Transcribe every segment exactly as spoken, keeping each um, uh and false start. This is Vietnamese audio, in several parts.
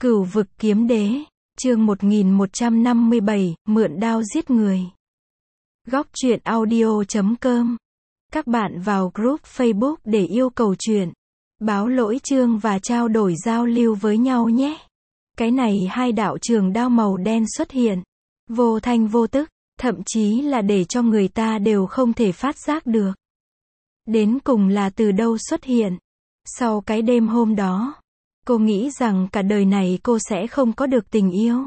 Cửu vực kiếm đế, chương một nghìn một trăm năm mươi bảy, mượn đao giết người. Góc truyện audio chấm com. Các bạn vào group Facebook để yêu cầu truyện, báo lỗi chương và trao đổi giao lưu với nhau nhé. Cái này hai đạo trường đao màu đen xuất hiện, vô thanh vô tức, thậm chí là để cho người ta đều không thể phát giác được. Đến cùng là từ đâu xuất hiện? Sau cái đêm hôm đó, cô nghĩ rằng cả đời này cô sẽ không có được tình yêu.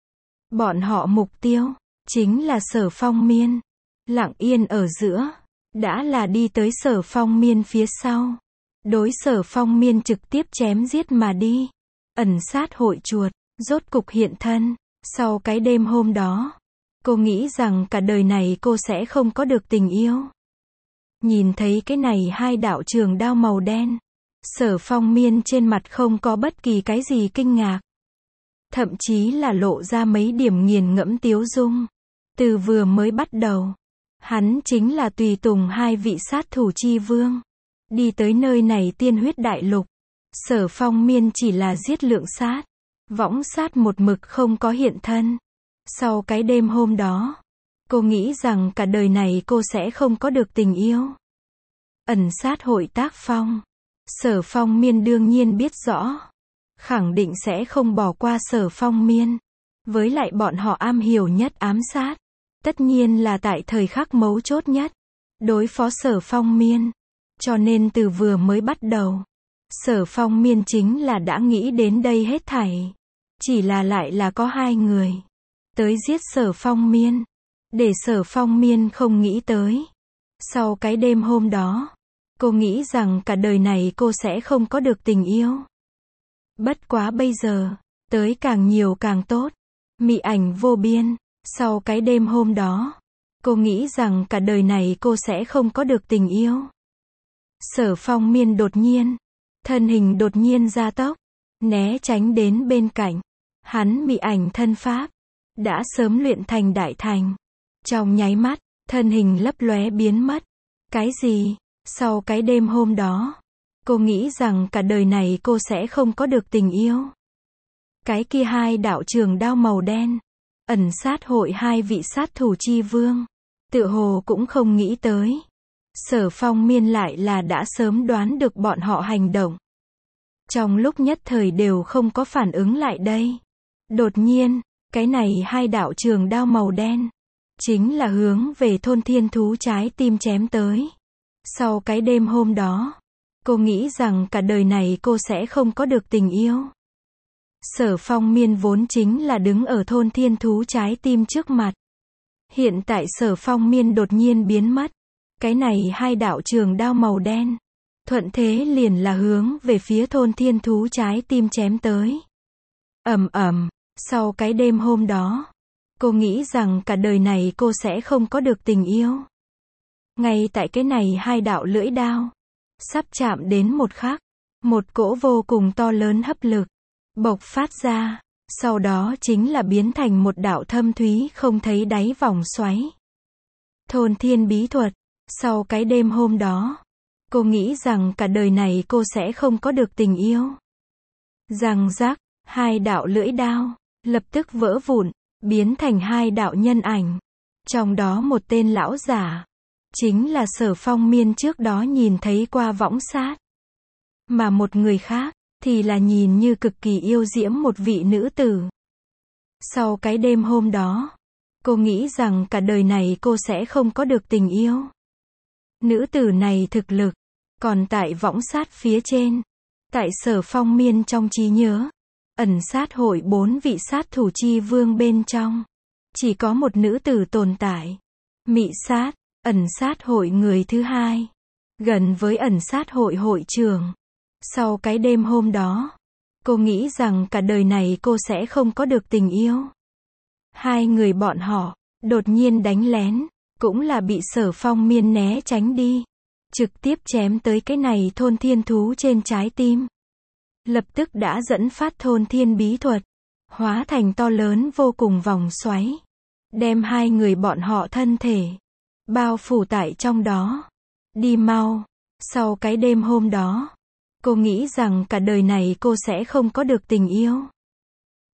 Bọn họ mục tiêu, chính là Sở Phong Miên. Lặng yên ở giữa, đã là đi tới Sở Phong Miên phía sau. Đối Sở Phong Miên trực tiếp chém giết mà đi. Ẩn sát hội chuột, rốt cục hiện thân. Sau cái đêm hôm đó, cô nghĩ rằng cả đời này cô sẽ không có được tình yêu. Nhìn thấy cái này hai đạo trường đao màu đen, Sở Phong Miên trên mặt không có bất kỳ cái gì kinh ngạc. Thậm chí là lộ ra mấy điểm nghiền ngẫm tiếu dung. Từ vừa mới bắt đầu, hắn chính là tùy tùng hai vị sát thủ chi vương. Đi tới nơi này tiên huyết đại lục. Sở Phong Miên chỉ là giết lượng sát. Võng sát một mực không có hiện thân. Sau cái đêm hôm đó, cô nghĩ rằng cả đời này cô sẽ không có được tình yêu. Ẩn sát hội tác phong. Sở Phong Miên đương nhiên biết rõ. Khẳng định sẽ không bỏ qua Sở Phong Miên. Với lại bọn họ am hiểu nhất ám sát. Tất nhiên là tại thời khắc mấu chốt nhất. Đối phó Sở Phong Miên. Cho nên từ vừa mới bắt đầu, Sở Phong Miên chính là đã nghĩ đến đây hết thảy. Chỉ là lại là có hai người tới giết Sở Phong Miên. Để Sở Phong Miên không nghĩ tới. Sau cái đêm hôm đó, cô nghĩ rằng cả đời này cô sẽ không có được tình yêu. Bất quá bây giờ, tới càng nhiều càng tốt. Mị ảnh vô biên. Sau cái đêm hôm đó, cô nghĩ rằng cả đời này cô sẽ không có được tình yêu. Sở Phong Miên đột nhiên, thân hình đột nhiên gia tốc, né tránh đến bên cạnh. Hắn mị ảnh thân pháp, đã sớm luyện thành đại thành. Trong nháy mắt, thân hình lấp lóe biến mất. Cái gì? Sau cái đêm hôm đó, cô nghĩ rằng cả đời này cô sẽ không có được tình yêu. Cái kia hai đạo trường đao màu đen, ẩn sát hội hai vị sát thủ chi vương, tựa hồ cũng không nghĩ tới. Sở Phong Miên lại là đã sớm đoán được bọn họ hành động. Trong lúc nhất thời đều không có phản ứng lại đây. Đột nhiên, cái này hai đạo trường đao màu đen, chính là hướng về thôn thiên thú trái tim chém tới. Sau cái đêm hôm đó, cô nghĩ rằng cả đời này cô sẽ không có được tình yêu. Sở Phong Miên vốn chính là đứng ở thôn thiên thú trái tim trước mặt. Hiện tại Sở Phong Miên đột nhiên biến mất. Cái này hai đạo trường đao màu đen, thuận thế liền là hướng về phía thôn thiên thú trái tim chém tới. Ầm ầm, sau cái đêm hôm đó, cô nghĩ rằng cả đời này cô sẽ không có được tình yêu. Ngay tại cái này hai đạo lưỡi đao, sắp chạm đến một khắc, một cỗ vô cùng to lớn hấp lực, bộc phát ra, sau đó chính là biến thành một đạo thâm thúy không thấy đáy vòng xoáy. Thôn thiên bí thuật, sau cái đêm hôm đó, cô nghĩ rằng cả đời này cô sẽ không có được tình yêu. Răng rắc, hai đạo lưỡi đao, lập tức vỡ vụn, biến thành hai đạo nhân ảnh. Trong đó một tên lão giả, chính là Sở Phong Miên trước đó nhìn thấy qua võng sát. Mà một người khác, thì là nhìn như cực kỳ yêu diễm một vị nữ tử. Sau cái đêm hôm đó, cô nghĩ rằng cả đời này cô sẽ không có được tình yêu. Nữ tử này thực lực, còn tại võng sát phía trên. Tại Sở Phong Miên trong trí nhớ, ẩn sát hội bốn vị sát thủ chi vương bên trong, chỉ có một nữ tử tồn tại. Mị sát, ẩn sát hội người thứ hai, gần với ẩn sát hội hội trưởng. Sau cái đêm hôm đó, cô nghĩ rằng cả đời này cô sẽ không có được tình yêu. Hai người bọn họ, đột nhiên đánh lén, cũng là bị Sở Phong Miên né tránh đi. Trực tiếp chém tới cái này thôn thiên thú trên trái tim. Lập tức đã dẫn phát thôn thiên bí thuật, hóa thành to lớn vô cùng vòng xoáy. Đem hai người bọn họ thân thể, bao phủ tại trong đó. Đi mau. Sau cái đêm hôm đó, cô nghĩ rằng cả đời này cô sẽ không có được tình yêu.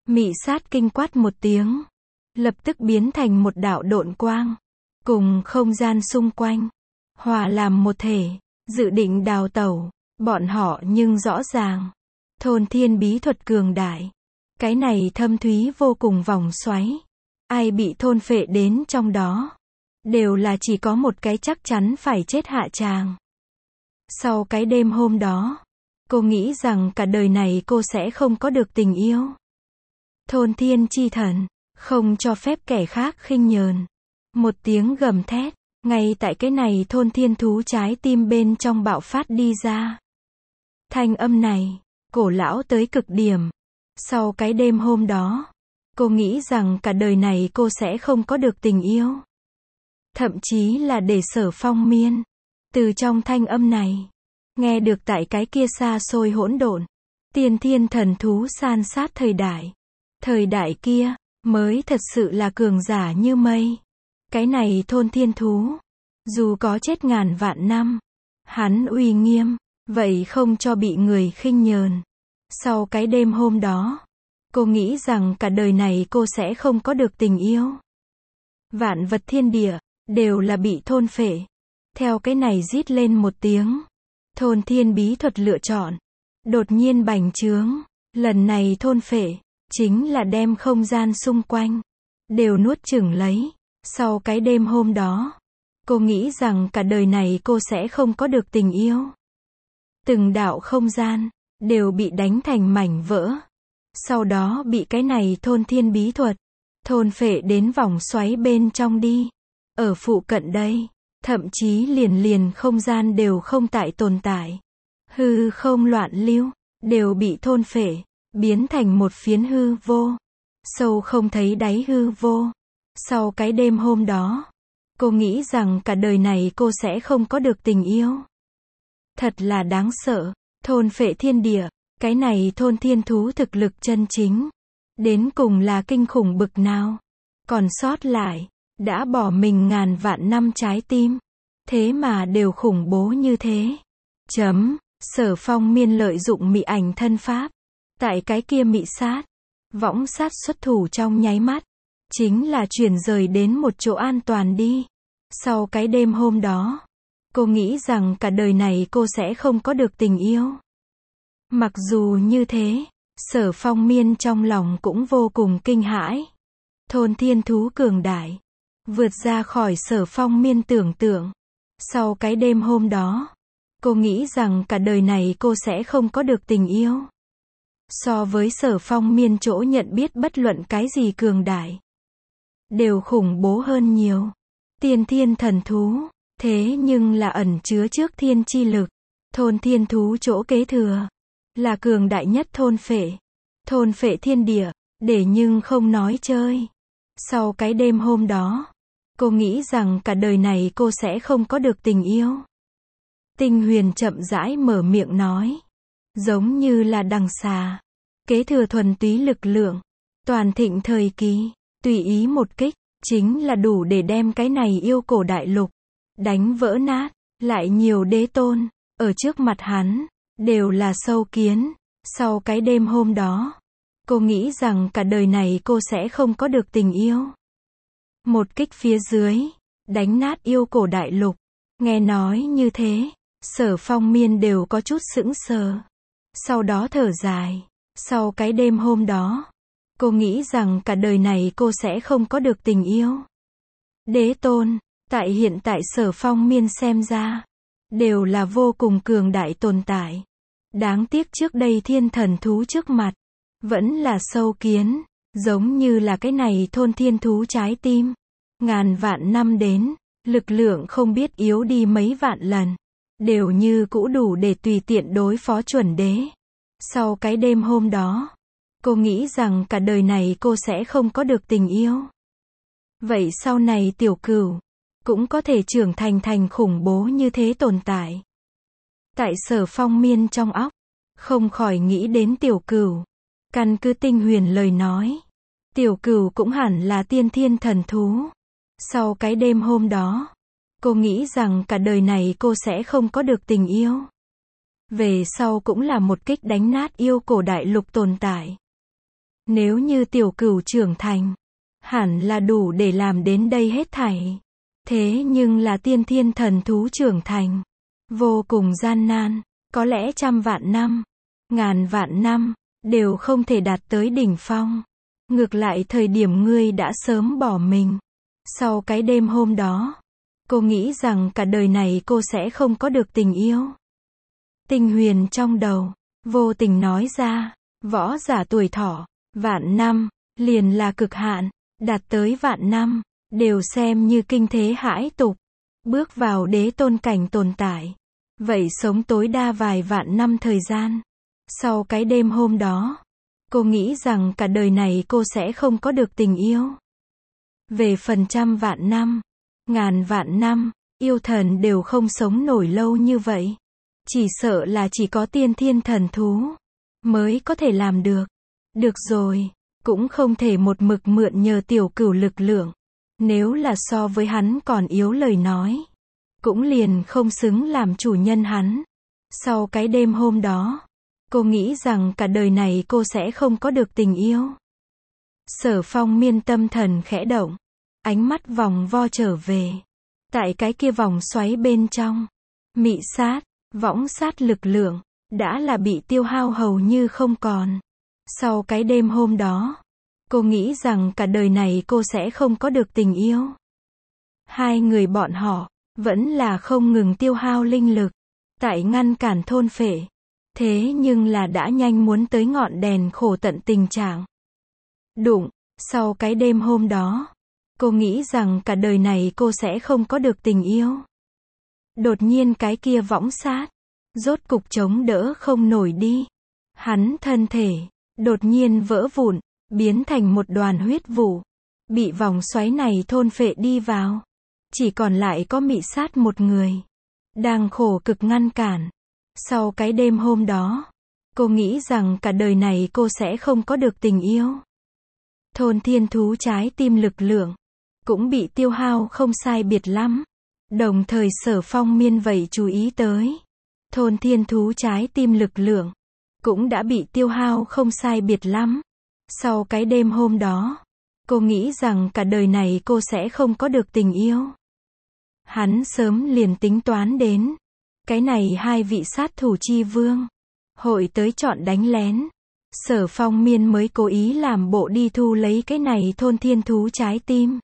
Mị sát kinh quát một tiếng, lập tức biến thành một đạo độn quang, cùng không gian xung quanh, hòa làm một thể, dự định đào tẩu. Bọn họ nhưng rõ ràng, thôn thiên bí thuật cường đại. Cái này thâm thúy vô cùng vòng xoáy. Ai bị thôn phệ đến trong đó, đều là chỉ có một cái chắc chắn phải chết hạ tràng. Sau cái đêm hôm đó, cô nghĩ rằng cả đời này cô sẽ không có được tình yêu. Thôn thiên chi thần, không cho phép kẻ khác khinh nhờn. Một tiếng gầm thét, ngay tại cái này thôn thiên thú trái tim bên trong bạo phát đi ra. Thanh âm này, cổ lão tới cực điểm. Sau cái đêm hôm đó, cô nghĩ rằng cả đời này cô sẽ không có được tình yêu. Thậm chí là để Sở Phong Miên, từ trong thanh âm này, nghe được tại cái kia xa xôi hỗn độn, tiên thiên thần thú san sát thời đại. Thời đại kia, mới thật sự là cường giả như mây. Cái này thôn thiên thú, dù có chết ngàn vạn năm, hắn uy nghiêm, vậy không cho bị người khinh nhờn. Sau cái đêm hôm đó, cô nghĩ rằng cả đời này cô sẽ không có được tình yêu. Vạn vật thiên địa, đều là bị thôn phệ. Theo cái này rít lên một tiếng, thôn thiên bí thuật lựa chọn, đột nhiên bành trướng. Lần này thôn phệ, chính là đem không gian xung quanh, đều nuốt chửng lấy. Sau cái đêm hôm đó, cô nghĩ rằng cả đời này cô sẽ không có được tình yêu. Từng đạo không gian, đều bị đánh thành mảnh vỡ. Sau đó bị cái này thôn thiên bí thuật, thôn phệ đến vòng xoáy bên trong đi. Ở phụ cận đây, thậm chí liền liền không gian đều không tại tồn tại. Hư không loạn lưu, đều bị thôn phệ, biến thành một phiến hư vô. Sâu không thấy đáy hư vô. Sau cái đêm hôm đó, cô nghĩ rằng cả đời này cô sẽ không có được tình yêu. Thật là đáng sợ, thôn phệ thiên địa, cái này thôn thiên thú thực lực chân chính. Đến cùng là kinh khủng bực nào. Còn sót lại, đã bỏ mình ngàn vạn năm trái tim. Thế mà đều khủng bố như thế. Chấm, Sở Phong Miên lợi dụng mị ảnh thân pháp. Tại cái kia mị sát, võng sát xuất thủ trong nháy mắt. Chính là chuyển rời đến một chỗ an toàn đi. Sau cái đêm hôm đó, cô nghĩ rằng cả đời này cô sẽ không có được tình yêu. Mặc dù như thế, Sở Phong Miên trong lòng cũng vô cùng kinh hãi. Thôn thiên thú cường đại, vượt ra khỏi Sở Phong Miên tưởng tượng. Sau cái đêm hôm đó, cô nghĩ rằng cả đời này cô sẽ không có được tình yêu. So với Sở Phong Miên chỗ nhận biết bất luận cái gì cường đại, đều khủng bố hơn nhiều. Tiên thiên thần thú, thế nhưng là ẩn chứa trước thiên chi lực. Thôn thiên thú chỗ kế thừa, là cường đại nhất thôn phệ. Thôn phệ thiên địa, để nhưng không nói chơi. Sau cái đêm hôm đó, cô nghĩ rằng cả đời này cô sẽ không có được tình yêu. Tinh Huyền chậm rãi mở miệng nói. Giống như là đằng xà. Kế thừa thuần túy lực lượng. Toàn thịnh thời kỳ, tùy ý một kích, chính là đủ để đem cái này yêu cổ đại lục đánh vỡ nát. Lại nhiều đế tôn, ở trước mặt hắn, đều là sâu kiến. Sau cái đêm hôm đó, cô nghĩ rằng cả đời này cô sẽ không có được tình yêu. Một kích phía dưới, đánh nát yêu cổ đại lục. Nghe nói như thế, Sở Phong Miên đều có chút sững sờ. Sau đó thở dài. Sau cái đêm hôm đó, cô nghĩ rằng cả đời này cô sẽ không có được tình yêu. Đế tôn, tại hiện tại Sở Phong Miên xem ra, đều là vô cùng cường đại tồn tại. Đáng tiếc trước đây thiên thần thú trước mặt, vẫn là sâu kiến, giống như là cái này thôn thiên thú trái tim. Ngàn vạn năm đến, lực lượng không biết yếu đi mấy vạn lần, đều như cũ đủ để tùy tiện đối phó chuẩn đế. Sau cái đêm hôm đó, cô nghĩ rằng cả đời này cô sẽ không có được tình yêu. Vậy sau này tiểu cửu, cũng có thể trưởng thành thành khủng bố như thế tồn tại. Tại Sở Phong Miên trong óc, không khỏi nghĩ đến tiểu cửu. Căn cứ Tinh Huyền lời nói, tiểu cửu cũng hẳn là tiên thiên thần thú. Sau cái đêm hôm đó, cô nghĩ rằng cả đời này cô sẽ không có được tình yêu. Về sau cũng là một kích đánh nát yêu cổ đại lục tồn tại. Nếu như tiểu cửu trưởng thành, hẳn là đủ để làm đến đây hết thảy. Thế nhưng là tiên thiên thần thú trưởng thành, vô cùng gian nan, có lẽ trăm vạn năm, ngàn vạn năm, đều không thể đạt tới đỉnh phong. Ngược lại thời điểm ngươi đã sớm bỏ mình. Sau cái đêm hôm đó, cô nghĩ rằng cả đời này cô sẽ không có được tình yêu. Tinh huyền trong đầu, vô tình nói ra, võ giả tuổi thọ, vạn năm, liền là cực hạn, đạt tới vạn năm, đều xem như kinh thế hãi tục. Bước vào đế tôn cảnh tồn tại. Vậy sống tối đa vài vạn năm thời gian. Sau cái đêm hôm đó, cô nghĩ rằng cả đời này cô sẽ không có được tình yêu. Về phần trăm vạn năm, ngàn vạn năm, yêu thần đều không sống nổi lâu như vậy. Chỉ sợ là chỉ có tiên thiên thần thú mới có thể làm được. Được rồi, cũng không thể một mực mượn nhờ tiểu cửu lực lượng. Nếu là so với hắn còn yếu lời nói, cũng liền không xứng làm chủ nhân hắn. Sau cái đêm hôm đó, cô nghĩ rằng cả đời này cô sẽ không có được tình yêu. Sở Phong Miên tâm thần khẽ động, ánh mắt vòng vo trở về. Tại cái kia vòng xoáy bên trong, mị sát, võng sát lực lượng, đã là bị tiêu hao hầu như không còn. Sau cái đêm hôm đó, cô nghĩ rằng cả đời này cô sẽ không có được tình yêu. Hai người bọn họ, vẫn là không ngừng tiêu hao linh lực, tại ngăn cản thôn phệ. Thế nhưng là đã nhanh muốn tới ngọn đèn khổ tận tình trạng. Đụng, sau cái đêm hôm đó, cô nghĩ rằng cả đời này cô sẽ không có được tình yêu. Đột nhiên cái kia võng sát, rốt cục chống đỡ không nổi đi. Hắn thân thể, đột nhiên vỡ vụn, biến thành một đoàn huyết vụ, bị vòng xoáy này thôn phệ đi vào. Chỉ còn lại có mị sát một người, đang khổ cực ngăn cản. Sau cái đêm hôm đó, cô nghĩ rằng cả đời này cô sẽ không có được tình yêu. Thôn thiên thú trái tim lực lượng, cũng bị tiêu hao không sai biệt lắm. Đồng thời Sở Phong Miên vậy chú ý tới. Thôn thiên thú trái tim lực lượng, cũng đã bị tiêu hao không sai biệt lắm. Sau cái đêm hôm đó, cô nghĩ rằng cả đời này cô sẽ không có được tình yêu. Hắn sớm liền tính toán đến. Cái này hai vị sát thủ chi vương, hội tới chọn đánh lén. Sở Phong Miên mới cố ý làm bộ đi thu lấy cái này thôn thiên thú trái tim.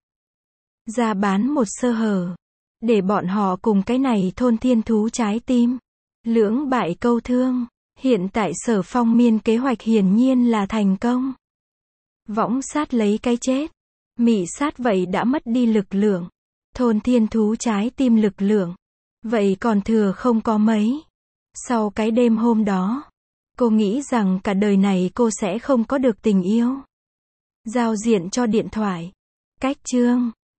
Ra bán một sơ hở. Để bọn họ cùng cái này thôn thiên thú trái tim. Lưỡng bại câu thương. Hiện tại Sở Phong Miên kế hoạch hiển nhiên là thành công. Võng sát lấy cái chết. Mị sát vậy đã mất đi lực lượng. Thôn thiên thú trái tim lực lượng. Vậy còn thừa không có mấy. Sau cái đêm hôm đó, cô nghĩ rằng cả đời này cô sẽ không có được tình yêu. Giao diện cho điện thoại. Cách chương